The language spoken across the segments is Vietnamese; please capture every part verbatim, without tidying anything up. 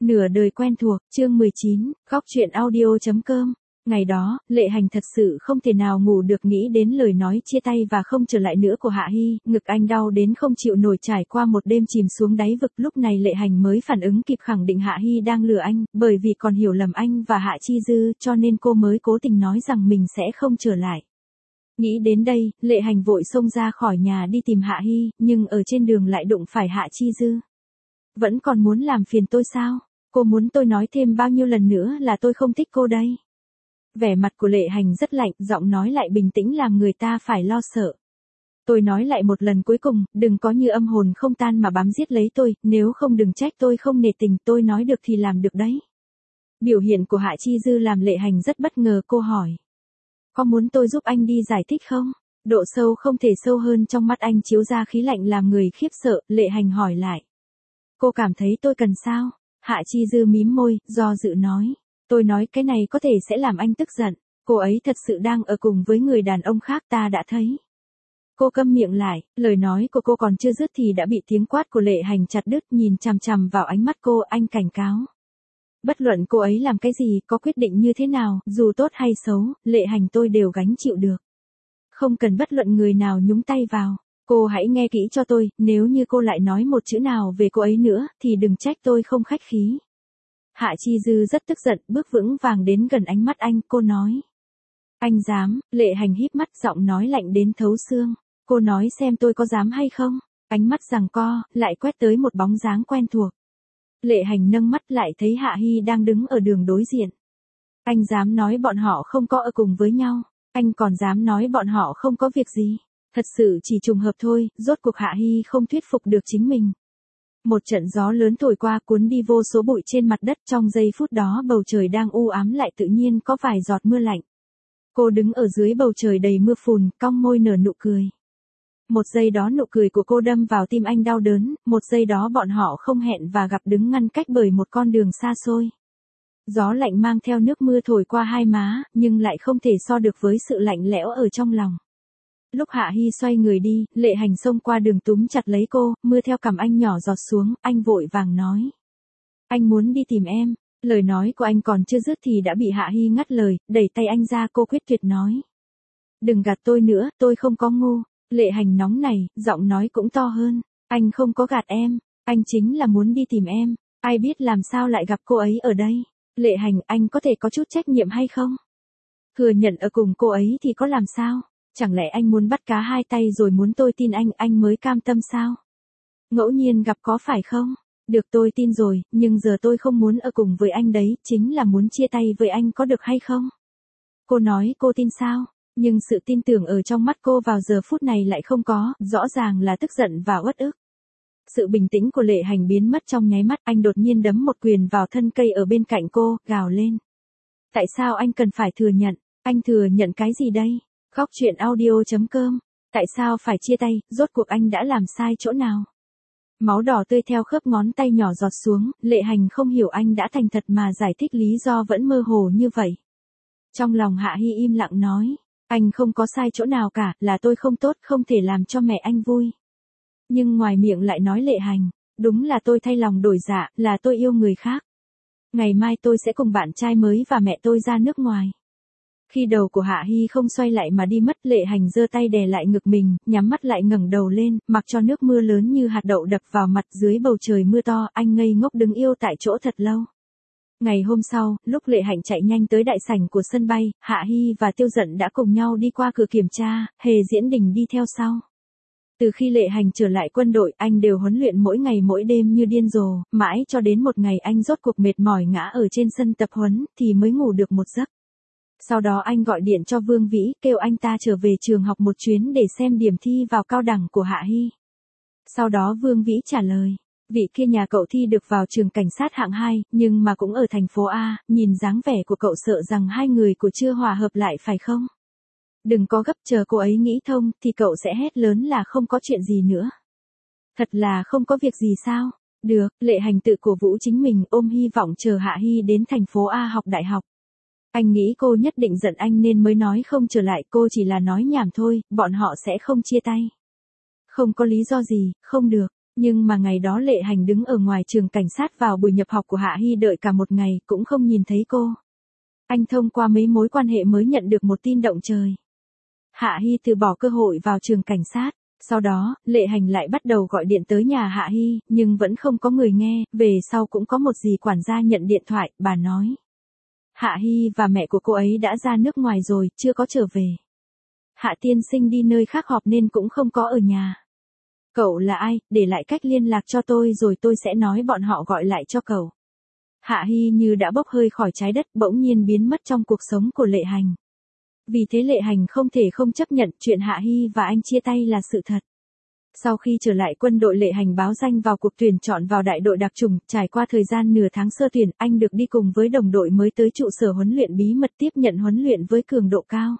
Nửa đời quen thuộc, chương mười chín, góc truyện audio.com. Ngày đó, Lệ Hành thật sự không thể nào ngủ được, nghĩ đến lời nói chia tay và không trở lại nữa của Hạ Hy, ngực anh đau đến không chịu nổi, trải qua một đêm chìm xuống đáy vực. Lúc này Lệ Hành mới phản ứng kịp, khẳng định Hạ Hy đang lừa anh, bởi vì còn hiểu lầm anh và Hạ Chi Dư, cho nên cô mới cố tình nói rằng mình sẽ không trở lại. Nghĩ đến đây, Lệ Hành vội xông ra khỏi nhà đi tìm Hạ Hy, nhưng ở trên đường lại đụng phải Hạ Chi Dư. Vẫn còn muốn làm phiền tôi sao? Cô muốn tôi nói thêm bao nhiêu lần nữa là tôi không thích cô đây? Vẻ mặt của Lệ Hành rất lạnh, giọng nói lại bình tĩnh làm người ta phải lo sợ. Tôi nói lại một lần cuối cùng, đừng có như âm hồn không tan mà bám giết lấy tôi, nếu không đừng trách tôi không nể tình, tôi nói được thì làm được đấy. Biểu hiện của Hạ Chi Dư làm Lệ Hành rất bất ngờ, cô hỏi. Có muốn tôi giúp anh đi giải thích không? Độ sâu không thể sâu hơn, trong mắt anh chiếu ra khí lạnh làm người khiếp sợ. Lệ Hành hỏi lại. Cô cảm thấy tôi cần sao? Hạ Chi Dư mím môi, do dự nói. Tôi nói cái này có thể sẽ làm anh tức giận. Cô ấy thật sự đang ở cùng với người đàn ông khác, ta đã thấy. Cô câm miệng lại, lời nói của cô còn chưa dứt thì đã bị tiếng quát của Lệ Hành chặt đứt. Nhìn chằm chằm vào ánh mắt cô, anh cảnh cáo. Bất luận cô ấy làm cái gì, có quyết định như thế nào, dù tốt hay xấu, Lệ Hành tôi đều gánh chịu được. Không cần bất luận người nào nhúng tay vào. Cô hãy nghe kỹ cho tôi, nếu như cô lại nói một chữ nào về cô ấy nữa, thì đừng trách tôi không khách khí. Hạ Chi Dư rất tức giận, bước vững vàng đến gần ánh mắt anh, cô nói. Anh dám? Lệ Hành híp mắt, giọng nói lạnh đến thấu xương. Cô nói xem tôi có dám hay không? Ánh mắt giằng co, lại quét tới một bóng dáng quen thuộc. Lệ Hành nâng mắt lại thấy Hạ Hy đang đứng ở đường đối diện. Anh dám nói bọn họ không có ở cùng với nhau? Anh còn dám nói bọn họ không có việc gì? Thật sự chỉ trùng hợp thôi, rốt cuộc Hạ Hy không thuyết phục được chính mình. Một trận gió lớn thổi qua, cuốn đi vô số bụi trên mặt đất, trong giây phút đó bầu trời đang u ám lại tự nhiên có vài giọt mưa lạnh. Cô đứng ở dưới bầu trời đầy mưa phùn, cong môi nở nụ cười. Một giây đó nụ cười của cô đâm vào tim anh đau đớn, một giây đó bọn họ không hẹn và gặp, đứng ngăn cách bởi một con đường xa xôi. Gió lạnh mang theo nước mưa thổi qua hai má, nhưng lại không thể so được với sự lạnh lẽo ở trong lòng. Lúc Hạ Hy xoay người đi, Lệ Hành xông qua đường túm chặt lấy cô, mưa theo cằm anh nhỏ giọt xuống, anh vội vàng nói. Anh muốn đi tìm em. Lời nói của anh còn chưa dứt thì đã bị Hạ Hy ngắt lời, đẩy tay anh ra, cô quyết tuyệt nói. Đừng gạt tôi nữa, tôi không có ngu. Lệ Hành nóng này, giọng nói cũng to hơn. Anh không có gạt em, anh chính là muốn đi tìm em. Ai biết làm sao lại gặp cô ấy ở đây. Lệ Hành, anh có thể có chút trách nhiệm hay không? Thừa nhận ở cùng cô ấy thì có làm sao? Chẳng lẽ anh muốn bắt cá hai tay rồi muốn tôi tin anh, anh mới cam tâm sao? Ngẫu nhiên gặp có phải không? Được, tôi tin rồi, nhưng giờ tôi không muốn ở cùng với anh đấy, chính là muốn chia tay với anh, có được hay không? Cô nói cô tin sao? Nhưng sự tin tưởng ở trong mắt cô vào giờ phút này lại không có, rõ ràng là tức giận và uất ức. Sự bình tĩnh của Lệ Hành biến mất trong nháy mắt, anh đột nhiên đấm một quyền vào thân cây ở bên cạnh cô, gào lên. Tại sao anh cần phải thừa nhận? Anh thừa nhận cái gì đây? Góc truyện audio.com. Tại sao phải chia tay, rốt cuộc anh đã làm sai chỗ nào? Máu đỏ tươi theo khớp ngón tay nhỏ giọt xuống, Lệ Hành không hiểu anh đã thành thật mà giải thích lý do vẫn mơ hồ như vậy. Trong lòng Hạ Hy im lặng nói, anh không có sai chỗ nào cả, là tôi không tốt, không thể làm cho mẹ anh vui. Nhưng ngoài miệng lại nói Lệ Hành, đúng là tôi thay lòng đổi dạ, là tôi yêu người khác. Ngày mai tôi sẽ cùng bạn trai mới và mẹ tôi ra nước ngoài. Khi đầu của Hạ Hy không xoay lại mà đi mất, Lệ Hành giơ tay đè lại ngực mình, nhắm mắt lại ngẩng đầu lên, mặc cho nước mưa lớn như hạt đậu đập vào mặt. Dưới bầu trời mưa to, anh ngây ngốc đứng yêu tại chỗ thật lâu. Ngày hôm sau, lúc Lệ Hành chạy nhanh tới đại sảnh của sân bay, Hạ Hy và Tiêu Dận đã cùng nhau đi qua cửa kiểm tra, Hề Diễn Đình đi theo sau. Từ khi Lệ Hành trở lại quân đội, anh đều huấn luyện mỗi ngày mỗi đêm như điên rồ, mãi cho đến một ngày anh rốt cuộc mệt mỏi ngã ở trên sân tập huấn, thì mới ngủ được một giấc. Sau đó anh gọi điện cho Vương Vĩ, kêu anh ta trở về trường học một chuyến để xem điểm thi vào cao đẳng của Hạ Hy. Sau đó Vương Vĩ trả lời, vị kia nhà cậu thi được vào trường cảnh sát hạng hai, nhưng mà cũng ở thành phố A, nhìn dáng vẻ của cậu sợ rằng hai người của chưa hòa hợp lại phải không? Đừng có gấp, chờ cô ấy nghĩ thông, thì cậu sẽ hét lớn là không có chuyện gì nữa. Thật là không có việc gì sao? Được, Lệ Hành tự cổ vũ chính mình, ôm hy vọng chờ Hạ Hy đến thành phố A học đại học. Anh nghĩ cô nhất định giận anh nên mới nói không trở lại, cô chỉ là nói nhảm thôi, bọn họ sẽ không chia tay. Không có lý do gì, không được. Nhưng mà ngày đó Lệ Hành đứng ở ngoài trường cảnh sát vào buổi nhập học của Hạ Hy đợi cả một ngày cũng không nhìn thấy cô. Anh thông qua mấy mối quan hệ mới nhận được một tin động trời. Hạ Hy từ bỏ cơ hội vào trường cảnh sát. Sau đó, Lệ Hành lại bắt đầu gọi điện tới nhà Hạ Hy, nhưng vẫn không có người nghe, về sau cũng có một dì quản gia nhận điện thoại, bà nói. Hạ Hy và mẹ của cô ấy đã ra nước ngoài rồi, chưa có trở về. Hạ tiên sinh đi nơi khác họp nên cũng không có ở nhà. Cậu là ai, để lại cách liên lạc cho tôi rồi tôi sẽ nói bọn họ gọi lại cho cậu. Hạ Hy như đã bốc hơi khỏi trái đất, bỗng nhiên biến mất trong cuộc sống của Lệ Hành. Vì thế Lệ Hành không thể không chấp nhận chuyện Hạ Hy và anh chia tay là sự thật. Sau khi trở lại quân đội, Lệ Hành báo danh vào cuộc tuyển chọn vào đại đội đặc chủng, trải qua thời gian nửa tháng sơ tuyển, anh được đi cùng với đồng đội mới tới trụ sở huấn luyện bí mật tiếp nhận huấn luyện với cường độ cao.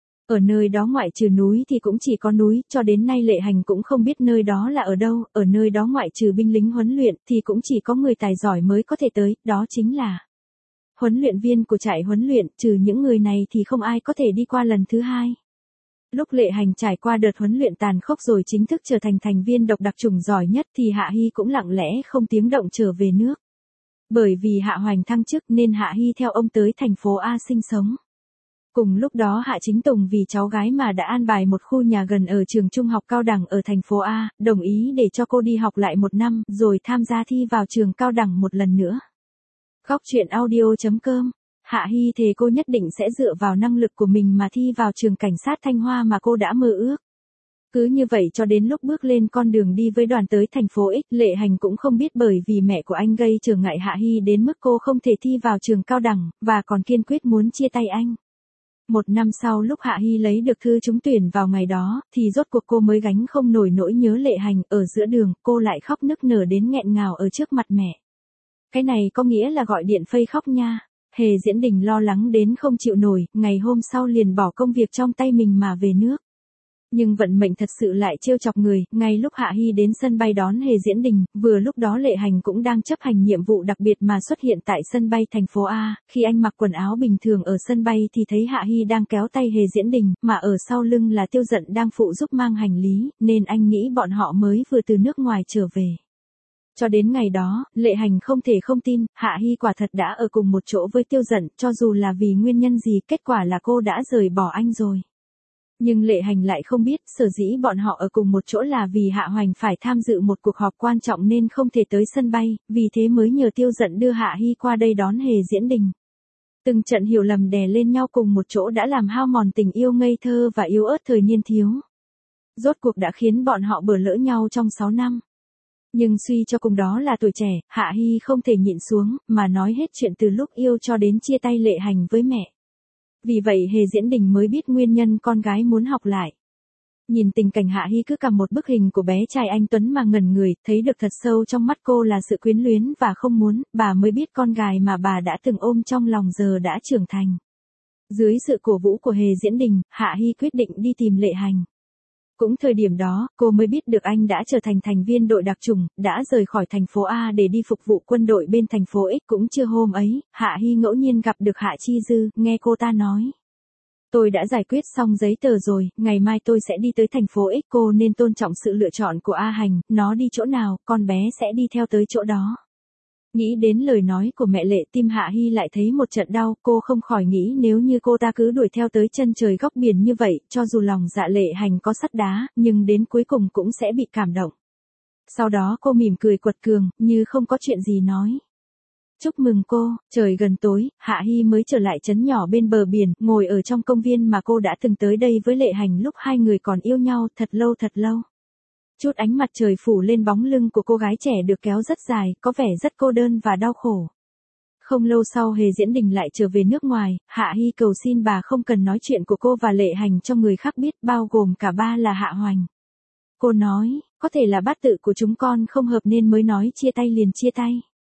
Ở nơi đó ngoại trừ núi thì cũng chỉ có núi, cho đến nay Lệ Hành cũng không biết nơi đó là ở đâu, ở nơi đó ngoại trừ binh lính huấn luyện thì cũng chỉ có người tài giỏi mới có thể tới, đó chính là huấn luyện viên của trại huấn luyện, trừ những người này thì không ai có thể đi qua lần thứ hai. Lúc Lệ Hành trải qua đợt huấn luyện tàn khốc rồi chính thức trở thành thành viên độc đặc chủng giỏi nhất thì Hạ Hy cũng lặng lẽ không tiếng động trở về nước. Bởi vì Hạ Hoành thăng chức nên Hạ Hy theo ông tới thành phố A sinh sống. Cùng lúc đó Hạ Chính Tùng vì cháu gái mà đã an bài một khu nhà gần ở trường trung học cao đẳng ở thành phố A, đồng ý để cho cô đi học lại một năm rồi tham gia thi vào trường cao đẳng một lần nữa. Góc truyện audio chấm com. Hạ Hy thề cô nhất định sẽ dựa vào năng lực của mình mà thi vào trường cảnh sát Thanh Hoa mà cô đã mơ ước. Cứ như vậy cho đến lúc bước lên con đường đi với đoàn tới thành phố X, Lệ Hành cũng không biết bởi vì mẹ của anh gây trở ngại Hạ Hy đến mức cô không thể thi vào trường cao đẳng, và còn kiên quyết muốn chia tay anh. Một năm sau lúc Hạ Hy lấy được thư trúng tuyển vào ngày đó, thì rốt cuộc cô mới gánh không nổi nỗi nhớ Lệ Hành, ở giữa đường, cô lại khóc nức nở đến nghẹn ngào ở trước mặt mẹ. Cái này có nghĩa là gọi điện phây khóc nha. Hề Diễn Đình lo lắng đến không chịu nổi, ngày hôm sau liền bỏ công việc trong tay mình mà về nước. Nhưng vận mệnh thật sự lại trêu chọc người, ngay lúc Hạ Hy đến sân bay đón Hề Diễn Đình, vừa lúc đó Lệ Hành cũng đang chấp hành nhiệm vụ đặc biệt mà xuất hiện tại sân bay thành phố A, khi anh mặc quần áo bình thường ở sân bay thì thấy Hạ Hy đang kéo tay Hề Diễn Đình, mà ở sau lưng là Tiêu Dận đang phụ giúp mang hành lý, nên anh nghĩ bọn họ mới vừa từ nước ngoài trở về. Cho đến ngày đó, Lệ Hành không thể không tin, Hạ Hy quả thật đã ở cùng một chỗ với Tiêu Dận, cho dù là vì nguyên nhân gì, kết quả là cô đã rời bỏ anh rồi. Nhưng Lệ Hành lại không biết, sở dĩ bọn họ ở cùng một chỗ là vì Hạ Hoành phải tham dự một cuộc họp quan trọng nên không thể tới sân bay, vì thế mới nhờ Tiêu Dận đưa Hạ Hy qua đây đón Hề Diễn Đình. Từng trận hiểu lầm đè lên nhau cùng một chỗ đã làm hao mòn tình yêu ngây thơ và yếu ớt thời niên thiếu. Rốt cuộc đã khiến bọn họ bỡ lỡ nhau trong sáu năm. Nhưng suy cho cùng đó là tuổi trẻ, Hạ Hy không thể nhịn xuống, mà nói hết chuyện từ lúc yêu cho đến chia tay Lệ Hành với mẹ. Vì vậy Hề Diễn Đình mới biết nguyên nhân con gái muốn học lại. Nhìn tình cảnh Hạ Hy cứ cầm một bức hình của bé trai anh Tuấn mà ngẩn người, thấy được thật sâu trong mắt cô là sự quyến luyến và không muốn, bà mới biết con gái mà bà đã từng ôm trong lòng giờ đã trưởng thành. Dưới sự cổ vũ của Hề Diễn Đình, Hạ Hy quyết định đi tìm Lệ Hành. Cũng thời điểm đó, cô mới biết được anh đã trở thành thành viên đội đặc chủng, đã rời khỏi thành phố A để đi phục vụ quân đội bên thành phố X. Cũng chưa hôm ấy, Hạ Hy ngẫu nhiên gặp được Hạ Chi Dư, nghe cô ta nói. Tôi đã giải quyết xong giấy tờ rồi, ngày mai tôi sẽ đi tới thành phố X, cô nên tôn trọng sự lựa chọn của A Hành, nó đi chỗ nào, con bé sẽ đi theo tới chỗ đó. Nghĩ đến lời nói của mẹ Lệ, tim Hạ Hy lại thấy một trận đau, cô không khỏi nghĩ nếu như cô ta cứ đuổi theo tới chân trời góc biển như vậy, cho dù lòng dạ Lệ Hành có sắt đá, nhưng đến cuối cùng cũng sẽ bị cảm động. Sau đó cô mỉm cười quật cường, như không có chuyện gì nói. Chúc mừng cô, trời gần tối, Hạ Hy mới trở lại trấn nhỏ bên bờ biển, ngồi ở trong công viên mà cô đã từng tới đây với Lệ Hành lúc hai người còn yêu nhau thật lâu thật lâu. Chút ánh mặt trời phủ lên bóng lưng của cô gái trẻ được kéo rất dài, có vẻ rất cô đơn và đau khổ. Không lâu sau Hề Diễn Đình lại trở về nước ngoài, Hạ Hy cầu xin bà không cần nói chuyện của cô và Lệ Hành cho người khác biết, bao gồm cả ba là Hạ Hoành. Cô nói, có thể là bát tự của chúng con không hợp nên mới nói chia tay liền chia tay.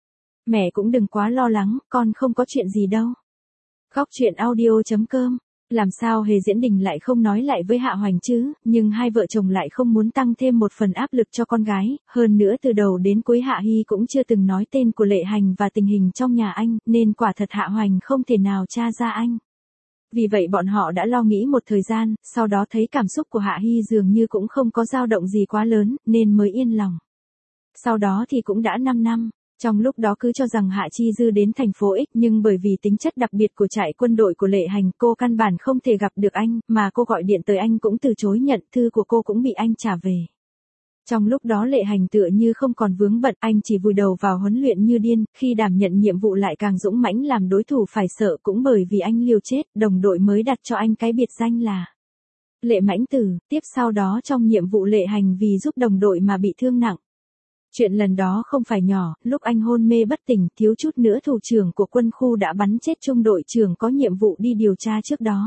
Mẹ cũng đừng quá lo lắng, con không có chuyện gì đâu. Góc truyện audio chấm com. Làm sao Hề Diễn Đình lại không nói lại với Hạ Hoành chứ, nhưng hai vợ chồng lại không muốn tăng thêm một phần áp lực cho con gái, hơn nữa từ đầu đến cuối Hạ Hy cũng chưa từng nói tên của Lệ Hành và tình hình trong nhà anh, nên quả thật Hạ Hoành không thể nào tra ra anh. Vì vậy bọn họ đã lo nghĩ một thời gian, sau đó thấy cảm xúc của Hạ Hy dường như cũng không có dao động gì quá lớn, nên mới yên lòng. Sau đó thì cũng đã năm năm. Trong lúc đó cứ cho rằng Hạ Chi Dư đến thành phố X, nhưng bởi vì tính chất đặc biệt của trại quân đội của Lệ Hành, cô căn bản không thể gặp được anh, mà cô gọi điện tới anh cũng từ chối nhận, thư của cô cũng bị anh trả về. Trong lúc đó Lệ Hành tựa như không còn vướng bận, anh chỉ vùi đầu vào huấn luyện như điên, khi đảm nhận nhiệm vụ lại càng dũng mãnh làm đối thủ phải sợ, cũng bởi vì anh liều chết, đồng đội mới đặt cho anh cái biệt danh là Lệ Mãnh Tử. Tiếp sau đó trong nhiệm vụ Lệ Hành vì giúp đồng đội mà bị thương nặng. Chuyện lần đó không phải nhỏ, lúc anh hôn mê bất tỉnh, thiếu chút nữa thủ trưởng của quân khu đã bắn chết trung đội trưởng có nhiệm vụ đi điều tra trước đó.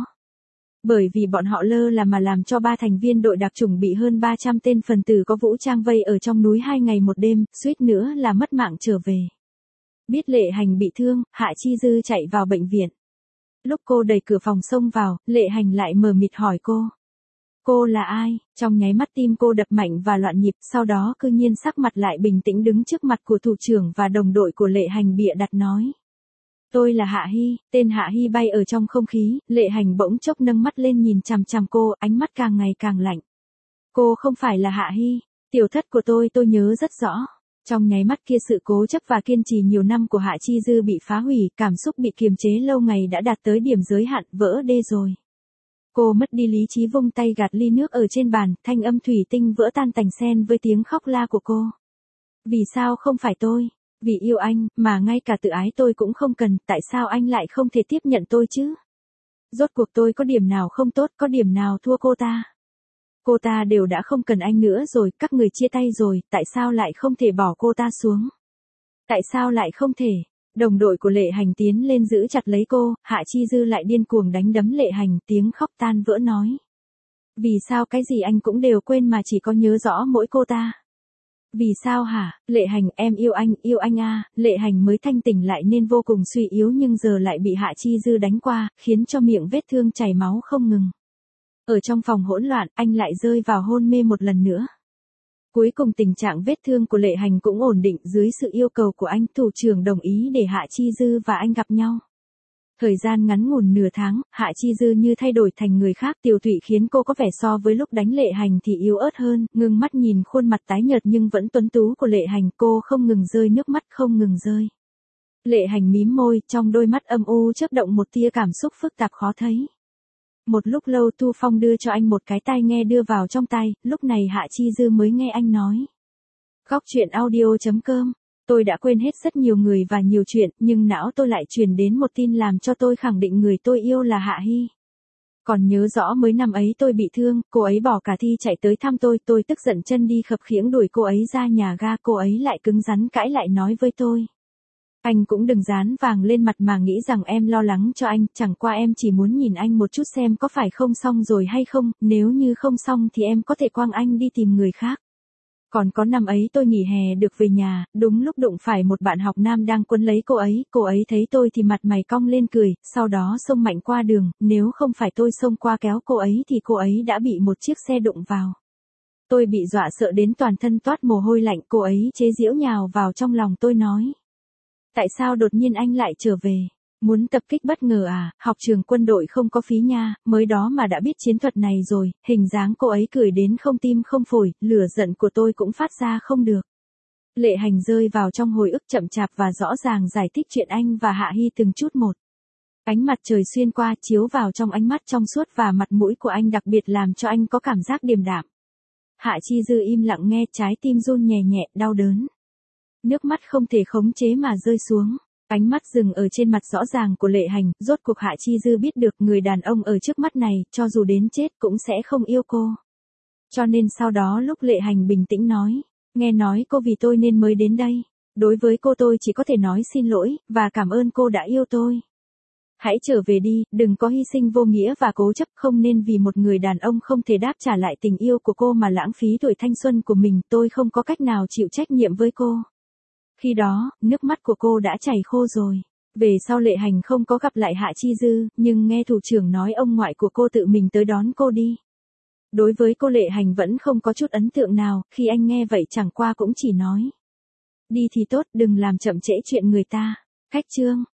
Bởi vì bọn họ lơ là mà làm cho ba thành viên đội đặc chủng bị hơn ba trăm tên phần tử có vũ trang vây ở trong núi hai ngày một đêm, suýt nữa là mất mạng trở về. Biết Lệ Hành bị thương, Hạ Chi Dư chạy vào bệnh viện. Lúc cô đẩy cửa phòng xông vào, Lệ Hành lại mờ mịt hỏi cô. Cô là ai? Trong nháy mắt tim cô đập mạnh và loạn nhịp, sau đó cư nhiên sắc mặt lại bình tĩnh đứng trước mặt của thủ trưởng và đồng đội của Lệ Hành bịa đặt nói. Tôi là Hạ Hy. Tên Hạ Hy bay ở trong không khí, Lệ Hành bỗng chốc nâng mắt lên nhìn chằm chằm cô, ánh mắt càng ngày càng lạnh. Cô không phải là Hạ Hy, tiểu thất của tôi tôi nhớ rất rõ. Trong nháy mắt kia sự cố chấp và kiên trì nhiều năm của Hạ Chi Dư bị phá hủy, cảm xúc bị kiềm chế lâu ngày đã đạt tới điểm giới hạn, vỡ đê rồi. Cô mất đi lý trí vung tay gạt ly nước ở trên bàn, thanh âm thủy tinh vỡ tan tành xen với tiếng khóc la của cô. Vì sao không phải tôi? Vì yêu anh, mà ngay cả tự ái tôi cũng không cần, tại sao anh lại không thể tiếp nhận tôi chứ? Rốt cuộc tôi có điểm nào không tốt, có điểm nào thua cô ta? Cô ta đều đã không cần anh nữa rồi, các người chia tay rồi, tại sao lại không thể bỏ cô ta xuống? Tại sao lại không thể? Đồng đội của Lệ Hành tiến lên giữ chặt lấy cô, Hạ Chi Dư lại điên cuồng đánh đấm Lệ Hành, tiếng khóc tan vỡ nói. Vì sao cái gì anh cũng đều quên mà chỉ có nhớ rõ mỗi cô ta? Vì sao hả? Lệ Hành, em yêu anh, yêu anh à, Lệ Hành mới thanh tỉnh lại nên vô cùng suy yếu nhưng giờ lại bị Hạ Chi Dư đánh qua, khiến cho miệng vết thương chảy máu không ngừng. Ở trong phòng hỗn loạn, anh lại rơi vào hôn mê một lần nữa. Cuối cùng tình trạng vết thương của Lệ Hành cũng ổn định, dưới sự yêu cầu của anh, thủ trưởng đồng ý để Hạ Chi Dư và anh gặp nhau. Thời gian ngắn ngủn nửa tháng, Hạ Chi Dư như thay đổi thành người khác, tiểu thụy khiến cô có vẻ so với lúc đánh Lệ Hành thì yếu ớt hơn, ngưng mắt nhìn khuôn mặt tái nhợt nhưng vẫn tuấn tú của Lệ Hành, cô không ngừng rơi nước mắt không ngừng rơi. Lệ Hành mím môi, trong đôi mắt âm u chớp động một tia cảm xúc phức tạp khó thấy. Một lúc lâu Tu Phong đưa cho anh một cái tai nghe đưa vào trong tai, lúc này Hạ Chi Dư mới nghe anh nói. Góc truyện audio chấm com, tôi đã quên hết rất nhiều người và nhiều chuyện, nhưng não tôi lại truyền đến một tin làm cho tôi khẳng định người tôi yêu là Hạ Hy. Còn nhớ rõ mới năm ấy tôi bị thương, cô ấy bỏ cả thi chạy tới thăm tôi, tôi tức giận chân đi khập khiễng đuổi cô ấy ra nhà ga, cô ấy lại cứng rắn cãi lại nói với tôi. Anh cũng đừng dán vàng lên mặt mà nghĩ rằng em lo lắng cho anh, chẳng qua em chỉ muốn nhìn anh một chút xem có phải không xong rồi hay không, nếu như không xong thì em có thể quăng anh đi tìm người khác. Còn có năm ấy tôi nghỉ hè được về nhà, đúng lúc đụng phải một bạn học nam đang quấn lấy cô ấy, cô ấy thấy tôi thì mặt mày cong lên cười, sau đó xông mạnh qua đường, nếu không phải tôi xông qua kéo cô ấy thì cô ấy đã bị một chiếc xe đụng vào. Tôi bị dọa sợ đến toàn thân toát mồ hôi lạnh, cô ấy chế giễu nhào vào trong lòng tôi nói. Tại sao đột nhiên anh lại trở về? Muốn tập kích bất ngờ à? Học trường quân đội không có phí nha, mới đó mà đã biết chiến thuật này rồi. Hình dáng cô ấy cười đến không tim không phổi, lửa giận của tôi cũng phát ra không được. Lệ Hành rơi vào trong hồi ức chậm chạp và rõ ràng giải thích chuyện anh và Hạ Hy từng chút một. Ánh mặt trời xuyên qua chiếu vào trong ánh mắt trong suốt và mặt mũi của anh đặc biệt làm cho anh có cảm giác điềm đạm. Hạ Chi Dư im lặng nghe, trái tim run nhẹ nhẹ, đau đớn. Nước mắt không thể khống chế mà rơi xuống. Ánh mắt dừng ở trên mặt rõ ràng của Lệ Hành, rốt cuộc Hạ Chi Dư biết được người đàn ông ở trước mắt này, cho dù đến chết cũng sẽ không yêu cô. Cho nên sau đó lúc Lệ Hành bình tĩnh nói, nghe nói cô vì tôi nên mới đến đây. Đối với cô tôi chỉ có thể nói xin lỗi, và cảm ơn cô đã yêu tôi. Hãy trở về đi, đừng có hy sinh vô nghĩa và cố chấp, không nên vì một người đàn ông không thể đáp trả lại tình yêu của cô mà lãng phí tuổi thanh xuân của mình, tôi không có cách nào chịu trách nhiệm với cô. Khi đó, nước mắt của cô đã chảy khô rồi. Về sau Lệ Hành không có gặp lại Hạ Chi Dư, nhưng nghe thủ trưởng nói ông ngoại của cô tự mình tới đón cô đi. Đối với cô Lệ Hành vẫn không có chút ấn tượng nào, khi anh nghe vậy chẳng qua cũng chỉ nói. Đi thì tốt, đừng làm chậm trễ chuyện người ta. Khách trương.